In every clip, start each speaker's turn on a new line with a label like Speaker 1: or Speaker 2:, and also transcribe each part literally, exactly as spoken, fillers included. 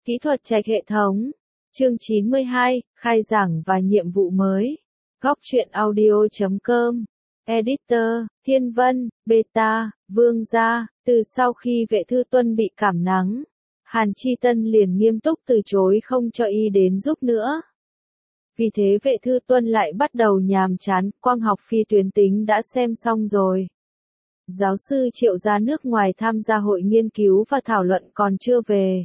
Speaker 1: Kỹ thuật trạch hệ thống. Chương chín mươi hai, khai giảng và nhiệm vụ mới. Góc truyện audio chấm com. Editor, Thiên Vân, Beta, Vương Gia. Từ sau khi Vệ Thư Tuân bị cảm nắng, Hàn Chi Tân liền nghiêm túc từ chối không cho y đến giúp nữa. Vì thế Vệ Thư Tuân lại bắt đầu nhàm chán, quang học phi tuyến tính đã xem xong rồi. Giáo sư Triệu ra nước ngoài tham gia hội nghiên cứu và thảo luận còn chưa về.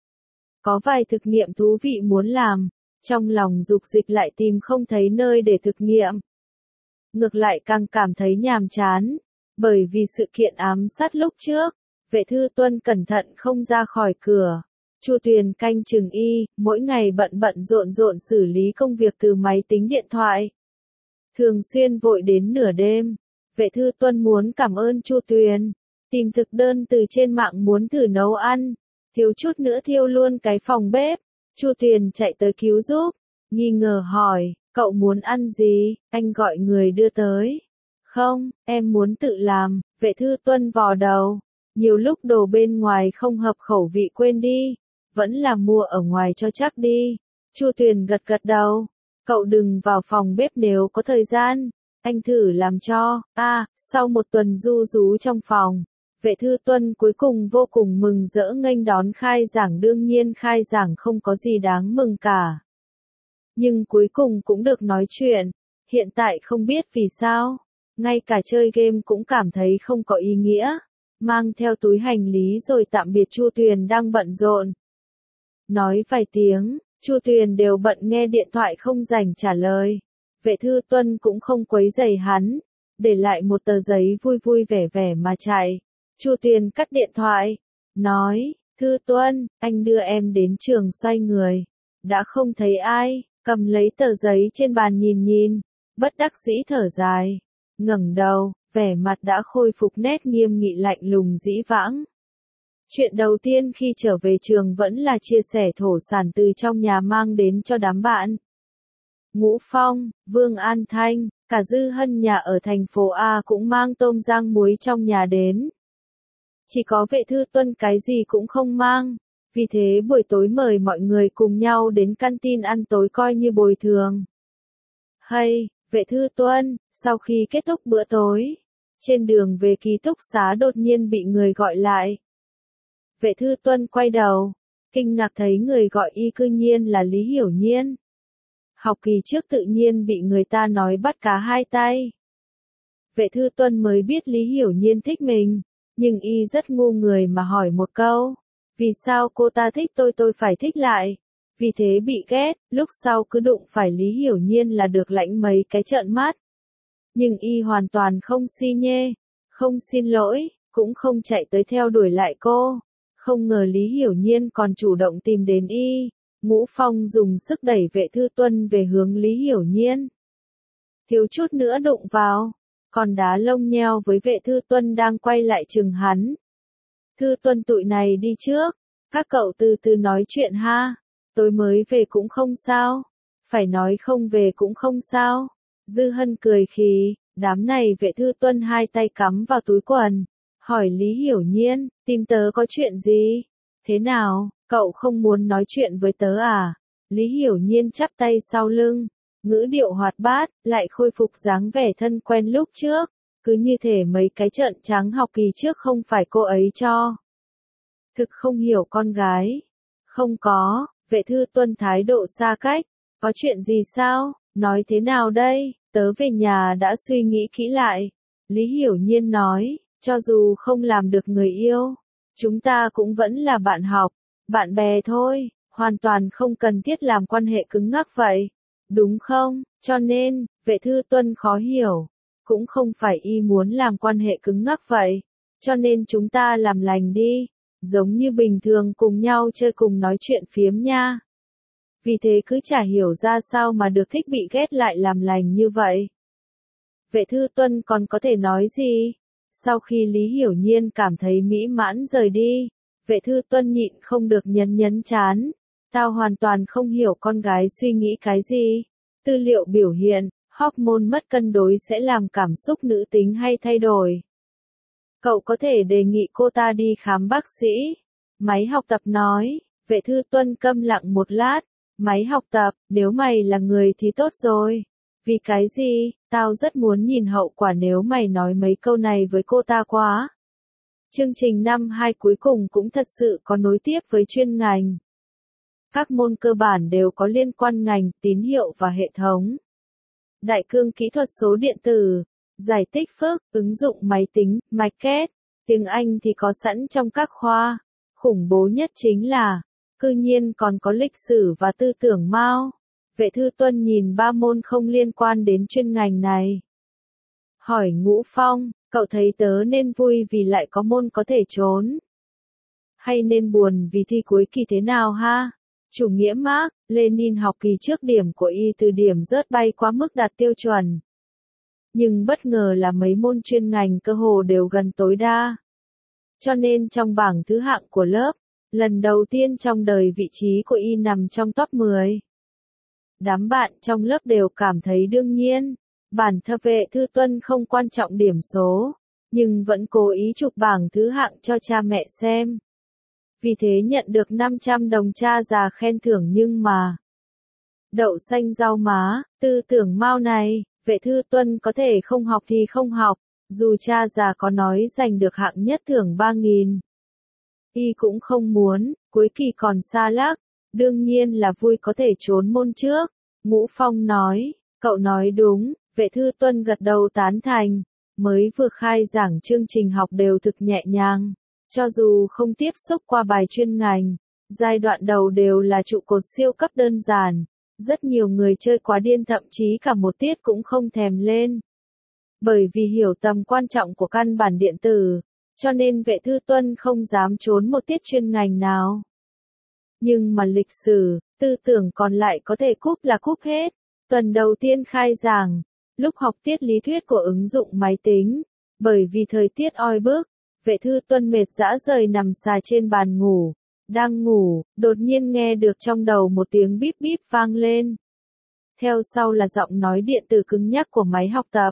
Speaker 1: Có vài thực nghiệm thú vị muốn làm, trong lòng dục dịch lại tìm không thấy nơi để thực nghiệm. Ngược lại càng cảm thấy nhàm chán, bởi vì sự kiện ám sát lúc trước, Vệ Thư Tuân cẩn thận không ra khỏi cửa. Chu Tuyền canh chừng y, mỗi ngày bận bận rộn rộn xử lý công việc từ máy tính điện thoại. Thường xuyên vội đến nửa đêm, Vệ Thư Tuân muốn cảm ơn Chu Tuyền, tìm thực đơn từ trên mạng muốn thử nấu ăn, thiếu chút nữa thiêu luôn cái phòng bếp. Chu Tuyền chạy tới cứu giúp, nghi ngờ hỏi, cậu muốn ăn gì, anh gọi người đưa tới. Không, em muốn tự làm. Vệ Thư Tuân vò đầu, nhiều lúc đồ bên ngoài không hợp khẩu vị quên đi, vẫn là mua ở ngoài cho chắc đi. Chu Tuyền gật gật đầu, cậu đừng vào phòng bếp nếu có thời gian, anh thử làm cho. A, à, sau một tuần ru rú trong phòng, Vệ Thư Tuân cuối cùng vô cùng mừng rỡ nghênh đón khai giảng. Đương nhiên khai giảng không có gì đáng mừng cả, nhưng cuối cùng cũng được nói chuyện. Hiện tại không biết vì sao, ngay cả chơi game cũng cảm thấy không có ý nghĩa. Mang theo túi hành lý rồi tạm biệt Chu Tuyền đang bận rộn. Nói vài tiếng, Chu Tuyền đều bận nghe điện thoại không rảnh trả lời. Vệ Thư Tuân cũng không quấy rầy hắn, để lại một tờ giấy vui vui vẻ vẻ mà chạy. Chu Tuyền cắt điện thoại, nói, Thư Tuân, anh đưa em đến trường. Xoay người, đã không thấy ai, cầm lấy tờ giấy trên bàn nhìn nhìn, bất đắc dĩ thở dài, ngẩng đầu, vẻ mặt đã khôi phục nét nghiêm nghị lạnh lùng dĩ vãng. Chuyện đầu tiên khi trở về trường vẫn là chia sẻ thổ sản từ trong nhà mang đến cho đám bạn. Ngũ Phong, Vương An Thanh, cả Dư Hân nhà ở thành phố A cũng mang tôm rang muối trong nhà đến. Chỉ có Vệ Thư Tuân cái gì cũng không mang, vì thế buổi tối mời mọi người cùng nhau đến canteen ăn tối coi như bồi thường. Hay, Vệ Thư Tuân, sau khi kết thúc bữa tối, trên đường về ký túc xá đột nhiên bị người gọi lại. Vệ Thư Tuân quay đầu, kinh ngạc thấy người gọi y cư nhiên là Lý Hiểu Nhiên. Học kỳ trước tự nhiên bị người ta nói bắt cá hai tay. Vệ Thư Tuân mới biết Lý Hiểu Nhiên thích mình, nhưng y rất ngu người mà hỏi một câu, vì sao cô ta thích tôi tôi phải thích lại, vì thế bị ghét, lúc sau cứ đụng phải Lý Hiểu Nhiên là được lãnh mấy cái trợn mắt. Nhưng y hoàn toàn không xi nhê, không xin lỗi, cũng không chạy tới theo đuổi lại cô. Không ngờ Lý Hiểu Nhiên còn chủ động tìm đến y. Ngũ Phong dùng sức đẩy Vệ Thư Tuân về hướng Lý Hiểu Nhiên, thiếu chút nữa đụng vào, còn đá lông nheo với Vệ Thư Tuân đang quay lại chừng hắn. Thư Tuân tụi này đi trước, các cậu từ từ nói chuyện ha, tối mới về cũng không sao, phải nói không về cũng không sao. Dư Hân cười khì, đám này. Vệ Thư Tuân hai tay cắm vào túi quần, hỏi Lý Hiểu Nhiên, tìm tớ có chuyện gì? Thế nào, cậu không muốn nói chuyện với tớ à? Lý Hiểu Nhiên chắp tay sau lưng, ngữ điệu hoạt bát, lại khôi phục dáng vẻ thân quen lúc trước, cứ như thể mấy cái trợn trắng học kỳ trước không phải cô ấy cho. Thực không hiểu con gái. Không có. Vệ Thư Tuân thái độ xa cách, có chuyện gì sao? Nói thế nào đây? Tớ về nhà đã suy nghĩ kỹ lại. Lý Hiểu Nhiên nói, cho dù không làm được người yêu, chúng ta cũng vẫn là bạn học, bạn bè thôi, hoàn toàn không cần thiết làm quan hệ cứng ngắc vậy, đúng không? Cho nên, Vệ Thư Tuân khó hiểu, cũng không phải y muốn làm quan hệ cứng ngắc vậy, cho nên chúng ta làm lành đi, giống như bình thường cùng nhau chơi cùng nói chuyện phiếm nha. Vì thế cứ chả hiểu ra sao mà được thích bị ghét lại làm lành như vậy. Vệ Thư Tuân còn có thể nói gì? Sau khi Lý Hiểu Nhiên cảm thấy mỹ mãn rời đi, Vệ Thư Tuân nhịn không được nhấn nhấn chán. Tao hoàn toàn không hiểu con gái suy nghĩ cái gì. Tư liệu biểu hiện, hormone mất cân đối sẽ làm cảm xúc nữ tính hay thay đổi. Cậu có thể đề nghị cô ta đi khám bác sĩ. Máy học tập nói, Vệ Thư Tuân câm lặng một lát, máy học tập, nếu mày là người thì tốt rồi. Vì cái gì, tao rất muốn nhìn hậu quả nếu mày nói mấy câu này với cô ta quá. Chương trình năm hai cuối cùng cũng thật sự có nối tiếp với chuyên ngành. Các môn cơ bản đều có liên quan ngành, tín hiệu và hệ thống. Đại cương kỹ thuật số điện tử, giải tích phức, ứng dụng máy tính, market. Tiếng Anh thì có sẵn trong các khoa. Khủng bố nhất chính là, cư nhiên còn có lịch sử và tư tưởng Mao. Vệ Thư Tuân nhìn ba môn không liên quan đến chuyên ngành này. Hỏi Ngũ Phong, cậu thấy tớ nên vui vì lại có môn có thể trốn? Hay nên buồn vì thi cuối kỳ thế nào ha? Chủ nghĩa Mác, Lenin học kỳ trước điểm của y từ điểm rớt bay quá mức đạt tiêu chuẩn. Nhưng bất ngờ là mấy môn chuyên ngành cơ hồ đều gần tối đa. Cho nên trong bảng thứ hạng của lớp, lần đầu tiên trong đời vị trí của y nằm trong top mười. Đám bạn trong lớp đều cảm thấy đương nhiên, bản thân Vệ Thư Tuân không quan trọng điểm số, nhưng vẫn cố ý chụp bảng thứ hạng cho cha mẹ xem. Vì thế nhận được năm trăm đồng cha già khen thưởng nhưng mà đậu xanh rau má, tư tưởng Mao này, Vệ Thư Tuân có thể không học thì không học, dù cha già có nói giành được hạng nhất thưởng ba nghìn. Y cũng không muốn, cuối kỳ còn xa lắc, đương nhiên là vui có thể trốn môn trước. Ngũ Phong nói, cậu nói đúng, Vệ Thư Tuân gật đầu tán thành, mới vừa khai giảng chương trình học đều thực nhẹ nhàng. Cho dù không tiếp xúc qua bài chuyên ngành, giai đoạn đầu đều là trụ cột siêu cấp đơn giản, rất nhiều người chơi quá điên thậm chí cả một tiết cũng không thèm lên. Bởi vì hiểu tầm quan trọng của căn bản điện tử, cho nên Vệ Thư Tuân không dám trốn một tiết chuyên ngành nào. Nhưng mà lịch sử, tư tưởng còn lại có thể cúp là cúp hết. Tuần đầu tiên khai giảng, lúc học tiết lý thuyết của ứng dụng máy tính, bởi vì thời tiết oi bức, Vệ Thư Tuân mệt rã rời nằm xà trên bàn ngủ, đang ngủ, đột nhiên nghe được trong đầu một tiếng bíp bíp vang lên. Theo sau là giọng nói điện tử cứng nhắc của máy học tập.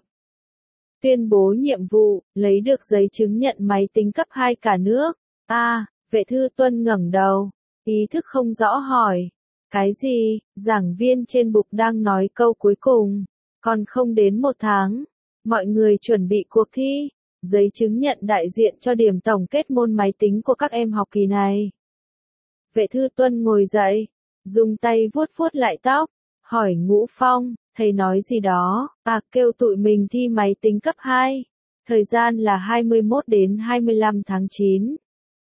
Speaker 1: Tuyên bố nhiệm vụ, lấy được giấy chứng nhận máy tính cấp hai cả nước. A, à, Vệ Thư Tuân ngẩng đầu, ý thức không rõ hỏi. Cái gì? Giảng viên trên bục đang nói câu cuối cùng. Còn không đến một tháng, mọi người chuẩn bị cuộc thi. Giấy chứng nhận đại diện cho điểm tổng kết môn máy tính của các em học kỳ này. Vệ Thư Tuân ngồi dậy, dùng tay vuốt vuốt lại tóc, hỏi Ngũ Phong, thầy nói gì đó, à kêu tụi mình thi máy tính cấp hai. Thời gian là hai mươi mốt đến hai mươi lăm tháng chín.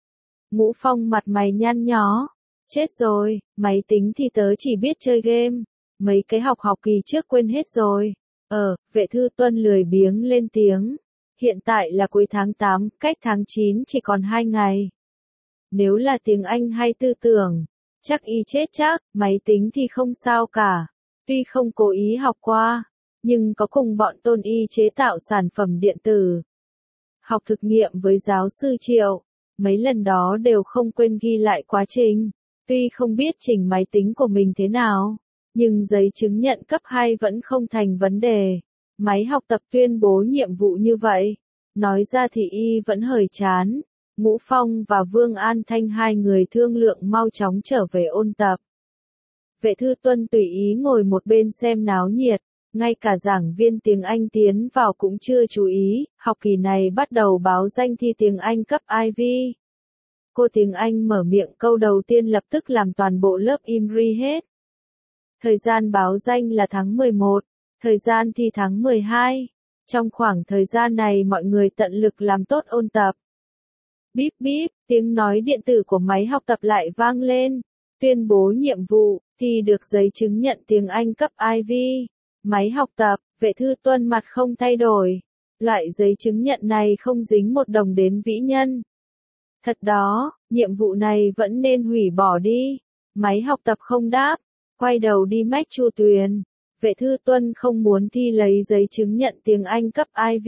Speaker 1: Ngũ Phong mặt mày nhăn nhó, chết rồi, máy tính thì tớ chỉ biết chơi game, mấy cái học học kỳ trước quên hết rồi. Ờ, Vệ Thư Tuân lười biếng lên tiếng. Hiện tại là cuối tháng tám, cách tháng chín chỉ còn hai ngày. Nếu là tiếng Anh hay tư tưởng, chắc y chết chắc, máy tính thì không sao cả. Tuy không cố ý học qua, nhưng có cùng bọn tôn y chế tạo sản phẩm điện tử. Học thực nghiệm với giáo sư Triệu, mấy lần đó đều không quên ghi lại quá trình. Tuy không biết chỉnh máy tính của mình thế nào, nhưng giấy chứng nhận cấp hai vẫn không thành vấn đề. Máy học tập tuyên bố nhiệm vụ như vậy. Nói ra thì y vẫn hời chán. Ngũ Phong và Vương An Thanh hai người thương lượng mau chóng trở về ôn tập. Vệ Thư Tuân tùy ý ngồi một bên xem náo nhiệt. Ngay cả giảng viên tiếng Anh tiến vào cũng chưa chú ý. Học kỳ này bắt đầu báo danh thi tiếng Anh cấp I V. Cô tiếng Anh mở miệng câu đầu tiên lập tức làm toàn bộ lớp im ri hết. Thời gian báo danh là tháng mười một. Thời gian thi tháng mười hai. Trong khoảng thời gian này mọi người tận lực làm tốt ôn tập. Bíp bíp, tiếng nói điện tử của máy học tập lại vang lên. Tuyên bố nhiệm vụ, thi được giấy chứng nhận tiếng Anh cấp I V. Máy học tập, Vệ Thư Tuân mặt không thay đổi. Loại giấy chứng nhận này không dính một đồng đến vĩ nhân. Thật đó, nhiệm vụ này vẫn nên hủy bỏ đi. Máy học tập không đáp, quay đầu đi mách Chu Tuyền. Vệ Thư Tuân không muốn thi lấy giấy chứng nhận tiếng Anh cấp I V.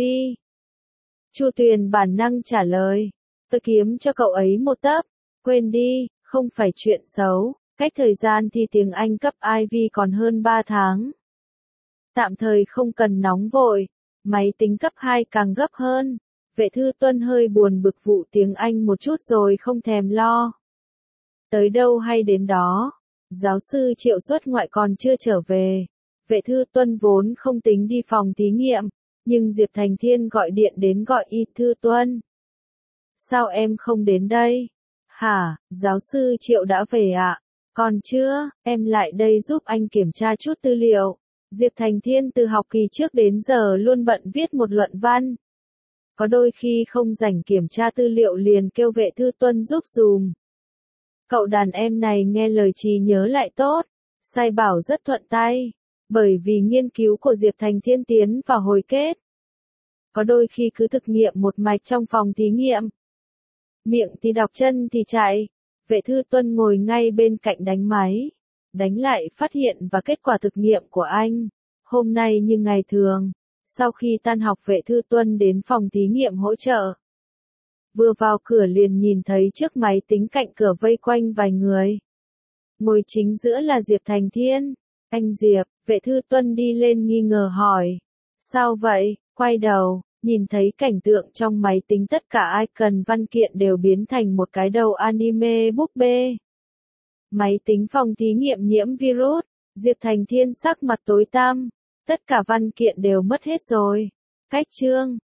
Speaker 1: Chu Tuyền bản năng trả lời, tôi kiếm cho cậu ấy một tấc, quên đi, không phải chuyện xấu, cách thời gian thi tiếng Anh cấp I V còn hơn ba tháng. Tạm thời không cần nóng vội, máy tính cấp hai càng gấp hơn. Vệ Thư Tuân hơi buồn bực vụ tiếng Anh một chút rồi không thèm lo. Tới đâu hay đến đó. Giáo sư Triệu xuất ngoại còn chưa trở về. Vệ Thư Tuân vốn không tính đi phòng thí nghiệm, nhưng Diệp Thành Thiên gọi điện đến gọi Y Thư Tuân. Sao em không đến đây? Hả, giáo sư Triệu đã về ạ? À? Còn chưa, em lại đây giúp anh kiểm tra chút tư liệu. Diệp Thành Thiên từ học kỳ trước đến giờ luôn bận viết một luận văn. Có đôi khi không rảnh kiểm tra tư liệu liền kêu Vệ Thư Tuân giúp dùm. Cậu đàn em này nghe lời trí nhớ lại tốt, sai bảo rất thuận tay, bởi vì nghiên cứu của Diệp Thành Thiên tiến vào hồi kết. Có đôi khi cứ thực nghiệm một mạch trong phòng thí nghiệm. Miệng thì đọc chân thì chạy, Vệ Thư Tuân ngồi ngay bên cạnh đánh máy, đánh lại phát hiện và kết quả thực nghiệm của anh. Hôm nay như ngày thường, sau khi tan học Vệ Thư Tuân đến phòng thí nghiệm hỗ trợ. Vừa vào cửa liền nhìn thấy trước máy tính cạnh cửa vây quanh vài người. Ngồi chính giữa là Diệp Thành Thiên. Anh Diệp, Vệ Thư Tuân đi lên nghi ngờ hỏi. Sao vậy? Quay đầu, nhìn thấy cảnh tượng trong máy tính tất cả icon văn kiện đều biến thành một cái đầu anime búp bê. Máy tính phòng thí nghiệm nhiễm virus, Diệp Thành Thiên sắc mặt tối tăm. Tất cả văn kiện đều mất hết rồi. Cách chương.